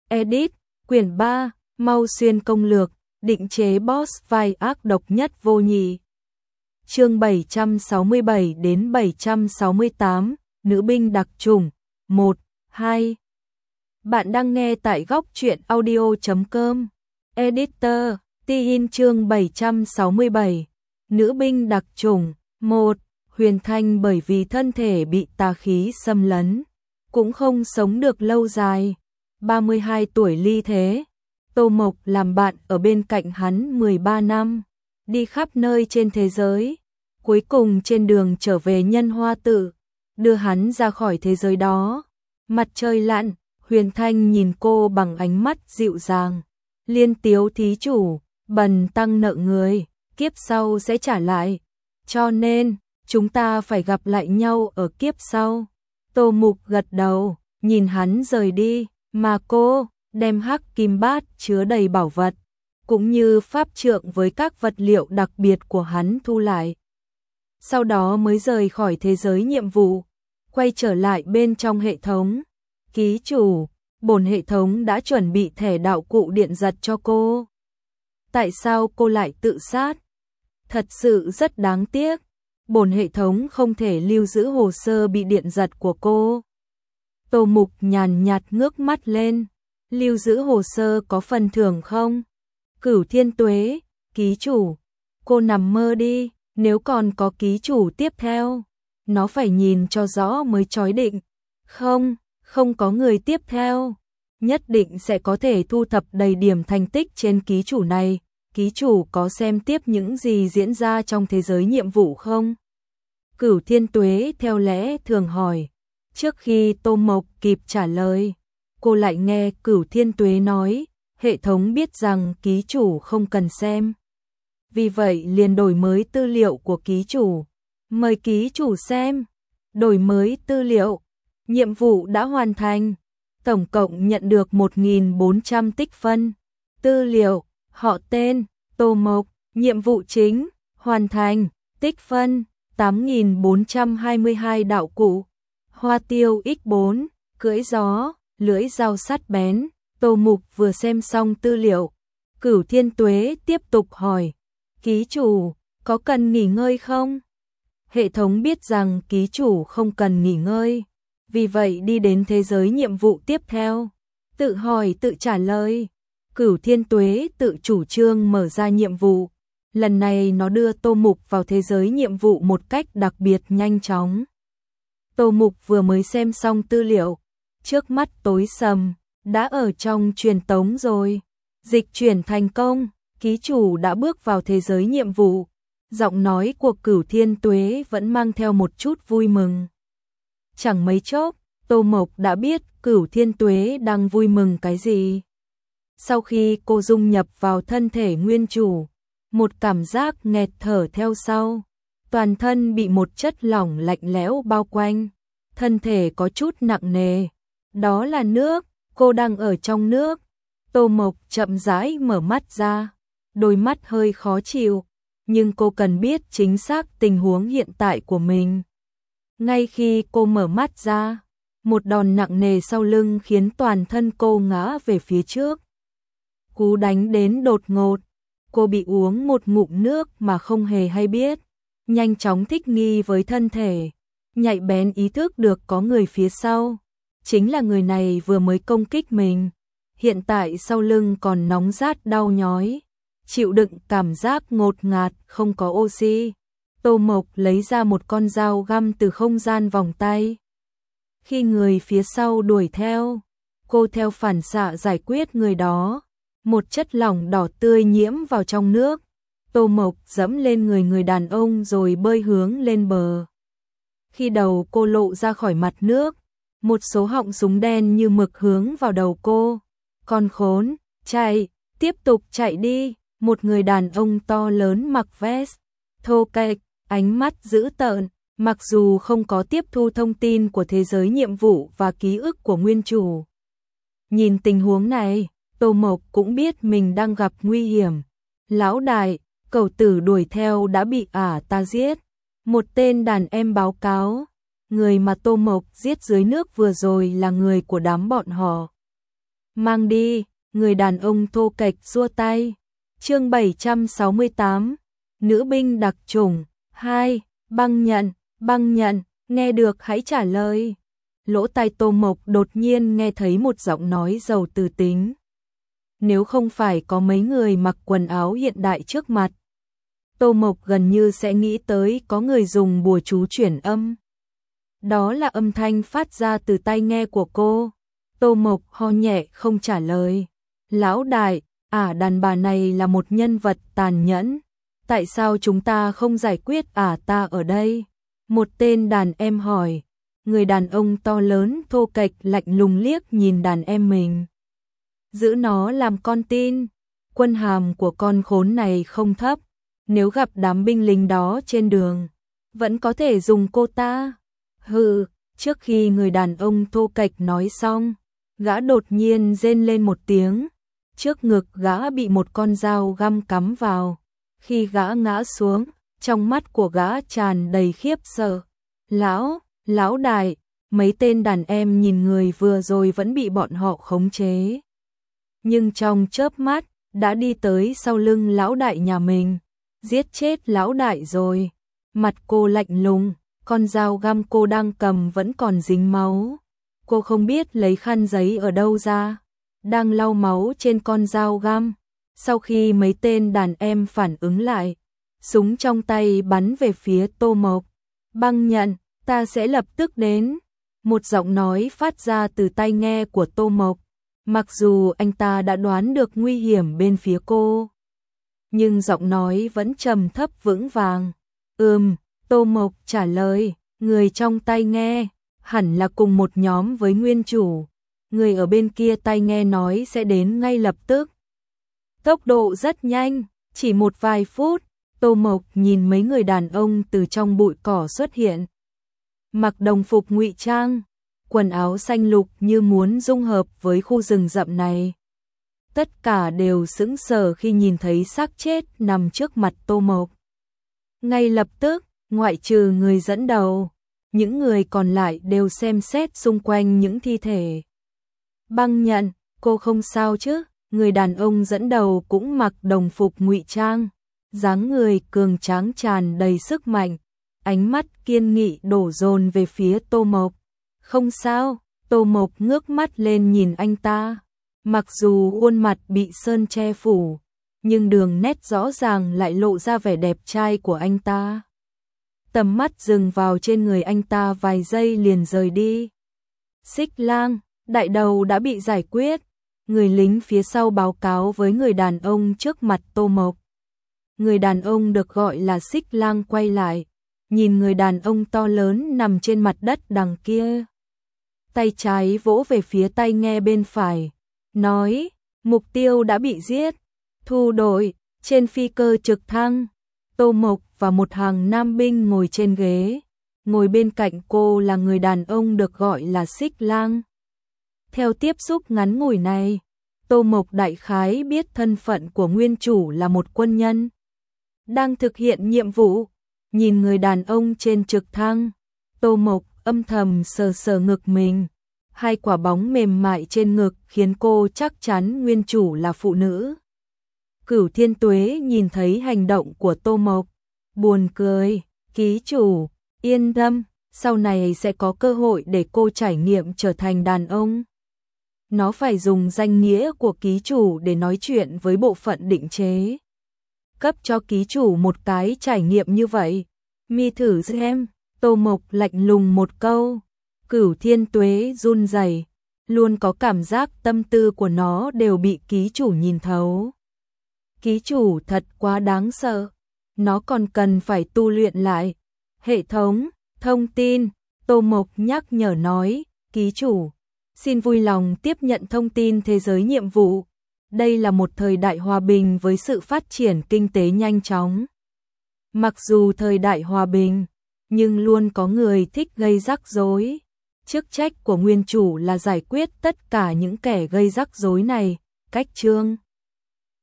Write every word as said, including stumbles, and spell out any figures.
Edit, quyển ba, Mau Xuyên công lược, định chế boss vai ác độc nhất vô nhị. Chương bảy trăm sáu mươi bảy đến bảy trăm sáu mươi tám, nữ binh đặc chủng, một, hai. Bạn đang nghe tại góc truyện audio chấm com. Editor, Tin chương bảy trăm sáu mươi bảy, nữ binh đặc chủng, một. Huyền Thanh bởi vì thân thể bị tà khí xâm lấn, cũng không sống được lâu dài. ba mươi hai tuổi ly thế, Tô Mộc làm bạn ở bên cạnh hắn mười ba năm, đi khắp nơi trên thế giới. Cuối cùng trên đường trở về Nhân Hoa Tự, đưa hắn ra khỏi thế giới đó. Mặt trời lặn, Huyền Thanh nhìn cô bằng ánh mắt dịu dàng. Liên Tiếu thí chủ, bần tăng nợ người, kiếp sau sẽ trả lại. Cho nên, chúng ta phải gặp lại nhau ở kiếp sau. Tô Mục gật đầu, nhìn hắn rời đi, mà cô đem hắc kim bát chứa đầy bảo vật, cũng như pháp trượng với các vật liệu đặc biệt của hắn thu lại. Sau đó mới rời khỏi thế giới nhiệm vụ, quay trở lại bên trong hệ thống. Ký chủ, bổn hệ thống đã chuẩn bị thẻ đạo cụ điện giật cho cô. Tại sao cô lại tự sát? Thật sự rất đáng tiếc, bổn hệ thống không thể lưu giữ hồ sơ bị điện giật của cô. Tô Mục nhàn nhạt ngước mắt lên, lưu giữ hồ sơ có phần thưởng không? Cửu Thiên Tuế, ký chủ, cô nằm mơ đi, nếu còn có ký chủ tiếp theo, nó phải nhìn cho rõ mới chói định. Không, không có người tiếp theo, nhất định sẽ có thể thu thập đầy điểm thành tích trên ký chủ này. Ký chủ có xem tiếp những gì diễn ra trong thế giới nhiệm vụ không? Cửu Thiên Tuế theo lẽ thường hỏi. Trước khi Tô Mộc kịp trả lời, cô lại nghe Cửu Thiên Tuế nói, hệ thống biết rằng ký chủ không cần xem. Vì vậy liền đổi mới tư liệu của ký chủ. Mời ký chủ xem. Đổi mới tư liệu. Nhiệm vụ đã hoàn thành. Tổng cộng nhận được một nghìn bốn trăm tích phân. Tư liệu, họ tên, Tô Mộc. Nhiệm vụ chính, hoàn thành. Tích phân, tám nghìn bốn trăm hai mươi hai đạo cụ. Hoa tiêu nhân bốn, cưỡi gió, lưỡi dao sắt bén. Tô Mục vừa xem xong tư liệu. Cửu Thiên Tuế tiếp tục hỏi. Ký chủ, có cần nghỉ ngơi không? Hệ thống biết rằng ký chủ không cần nghỉ ngơi, vì vậy đi đến thế giới nhiệm vụ tiếp theo. Tự hỏi tự trả lời. Cửu Thiên Tuế tự chủ trương mở ra nhiệm vụ. Lần này nó đưa Tô Mục vào thế giới nhiệm vụ một cách đặc biệt nhanh chóng. Tô Mục vừa mới xem xong tư liệu, trước mắt tối sầm, đã ở trong truyền tống rồi. Dịch chuyển thành công, ký chủ đã bước vào thế giới nhiệm vụ. Giọng nói của Cửu Thiên Tuế vẫn mang theo một chút vui mừng. Chẳng mấy chốc, Tô Mộc đã biết Cửu Thiên Tuế đang vui mừng cái gì. Sau khi cô dung nhập vào thân thể nguyên chủ, một cảm giác nghẹt thở theo sau. Toàn thân bị một chất lỏng lạnh lẽo bao quanh, thân thể có chút nặng nề. Đó là nước, cô đang ở trong nước. Tô Mộc chậm rãi mở mắt ra, đôi mắt hơi khó chịu, nhưng cô cần biết chính xác tình huống hiện tại của mình. Ngay khi cô mở mắt ra, một đòn nặng nề sau lưng khiến toàn thân cô ngã về phía trước. Cú đánh đến đột ngột, cô bị uống một ngụm nước mà không hề hay biết, nhanh chóng thích nghi với thân thể, nhạy bén ý thức được có người phía sau. Chính là người này vừa mới công kích mình, hiện tại sau lưng còn nóng rát đau nhói, chịu đựng cảm giác ngột ngạt không có oxy. Tô Mộc lấy ra một con dao găm từ không gian vòng tay. Khi người phía sau đuổi theo, cô theo phản xạ giải quyết người đó. Một chất lỏng đỏ tươi nhiễm vào trong nước. Tô Mộc dẫm lên người người đàn ông rồi bơi hướng lên bờ. Khi đầu cô lộ ra khỏi mặt nước, một số họng súng đen như mực hướng vào đầu cô. Con khốn, chạy, tiếp tục chạy đi. Một người đàn ông to lớn mặc vest, thô kệch, ánh mắt dữ tợn, mặc dù không có tiếp thu thông tin của thế giới nhiệm vụ và ký ức của nguyên chủ. Nhìn tình huống này, Tô Mộc cũng biết mình đang gặp nguy hiểm. Lão đại, cẩu tử đuổi theo đã bị ả ta giết. Một tên đàn em báo cáo, người mà Tô Mộc giết dưới nước vừa rồi là người của đám bọn họ. mang đi, người đàn ông thô kệch giơ tay. Chương bảy trăm sáu mươi tám, nữ binh đặc chủng, hai, băng nhận, băng nhận, nghe được hãy trả lời. Lỗ tai Tô Mộc đột nhiên nghe thấy một giọng nói giàu từ tính. Nếu không phải có mấy người mặc quần áo hiện đại trước mặt, Tô Mộc gần như sẽ nghĩ tới có người dùng bùa chú chuyển âm. Đó là âm thanh phát ra từ tai nghe của cô. Tô Mộc ho nhẹ không trả lời. Lão đại, ả đàn bà này là một nhân vật tàn nhẫn. Tại sao chúng ta không giải quyết ả ta ở đây? Một tên đàn em hỏi. Người đàn ông to lớn thô kệch lạnh lùng liếc nhìn đàn em mình. Giữ nó làm con tin. Quân hàm của con khốn này không thấp. Nếu gặp đám binh lính đó trên đường, vẫn có thể dùng cô ta. Hừ, trước khi người đàn ông thô kệch nói xong, gã đột nhiên rên lên một tiếng. Trước ngực gã bị một con dao găm cắm vào. Khi gã ngã xuống, trong mắt của gã tràn đầy khiếp sợ. Lão, lão đại, mấy tên đàn em nhìn người vừa rồi vẫn bị bọn họ khống chế. Nhưng trong chớp mắt, đã đi tới sau lưng lão đại nhà mình. Giết chết lão đại rồi. Mặt cô lạnh lùng, con dao găm cô đang cầm vẫn còn dính máu. Cô không biết lấy khăn giấy ở đâu ra, đang lau máu trên con dao găm. Sau khi mấy tên đàn em phản ứng lại, súng trong tay bắn về phía Tô Mộc. Băng nhận, ta sẽ lập tức đến. Một giọng nói phát ra từ tai nghe của Tô Mộc. Mặc dù anh ta đã đoán được nguy hiểm bên phía cô, nhưng giọng nói vẫn trầm thấp vững vàng. Ừm, Tô Mộc trả lời. Người trong tai nghe hẳn là cùng một nhóm với nguyên chủ. Người ở bên kia tai nghe nói sẽ đến ngay lập tức. Tốc độ rất nhanh, chỉ một vài phút, Tô Mộc nhìn mấy người đàn ông từ trong bụi cỏ xuất hiện. Mặc đồng phục ngụy trang, quần áo xanh lục như muốn dung hợp với khu rừng rậm này. Tất cả đều sững sờ khi nhìn thấy xác chết nằm trước mặt Tô Mộc. Ngay lập tức, ngoại trừ người dẫn đầu, những người còn lại đều xem xét xung quanh những thi thể. Băng nhận, cô không sao chứ? Người đàn ông dẫn đầu cũng mặc đồng phục ngụy trang, dáng người cường tráng tràn đầy sức mạnh, ánh mắt kiên nghị đổ dồn về phía Tô Mộc. Không sao, Tô Mộc ngước mắt lên nhìn anh ta. Mặc dù khuôn mặt bị sơn che phủ, nhưng đường nét rõ ràng lại lộ ra vẻ đẹp trai của anh ta. Tầm mắt dừng vào trên người anh ta vài giây liền rời đi. Xích Lang, đại đầu đã bị giải quyết. Người lính phía sau báo cáo với người đàn ông trước mặt Tô Mộc. Người đàn ông được gọi là Xích Lang quay lại, nhìn người đàn ông to lớn nằm trên mặt đất đằng kia. Tay trái vỗ về phía tai nghe bên phải, nói, mục tiêu đã bị giết. Thu đội, trên phi cơ trực thăng, Tô Mộc và một hàng nam binh ngồi trên ghế. Ngồi bên cạnh cô là người đàn ông được gọi là Xích Lang. Theo tiếp xúc ngắn ngủi này, Tô Mộc đại khái biết thân phận của nguyên chủ là một quân nhân đang thực hiện nhiệm vụ. Nhìn người đàn ông trên trực thăng, Tô Mộc âm thầm sờ sờ ngực mình. Hai quả bóng mềm mại trên ngực khiến cô chắc chắn nguyên chủ là phụ nữ. Cửu Thiên Tuế nhìn thấy hành động của Tô Mộc, buồn cười. Ký chủ, yên tâm, sau này sẽ có cơ hội để cô trải nghiệm trở thành đàn ông. Nó phải dùng danh nghĩa của ký chủ để nói chuyện với bộ phận định chế. Cấp cho ký chủ một cái trải nghiệm như vậy. Mi thử xem. Tô Mộc lạnh lùng một câu. Cửu Thiên Tuế run rẩy, luôn có cảm giác tâm tư của nó đều bị ký chủ nhìn thấu. Ký chủ thật quá đáng sợ. Nó còn cần phải tu luyện lại. Hệ thống, thông tin, Tô Mộc nhắc nhở nói, ký chủ, xin vui lòng tiếp nhận thông tin thế giới nhiệm vụ. Đây là một thời đại hòa bình với sự phát triển kinh tế nhanh chóng. Mặc dù thời đại hòa bình, nhưng luôn có người thích gây rắc rối. Chức trách của nguyên chủ là giải quyết tất cả những kẻ gây rắc rối này. Cách chương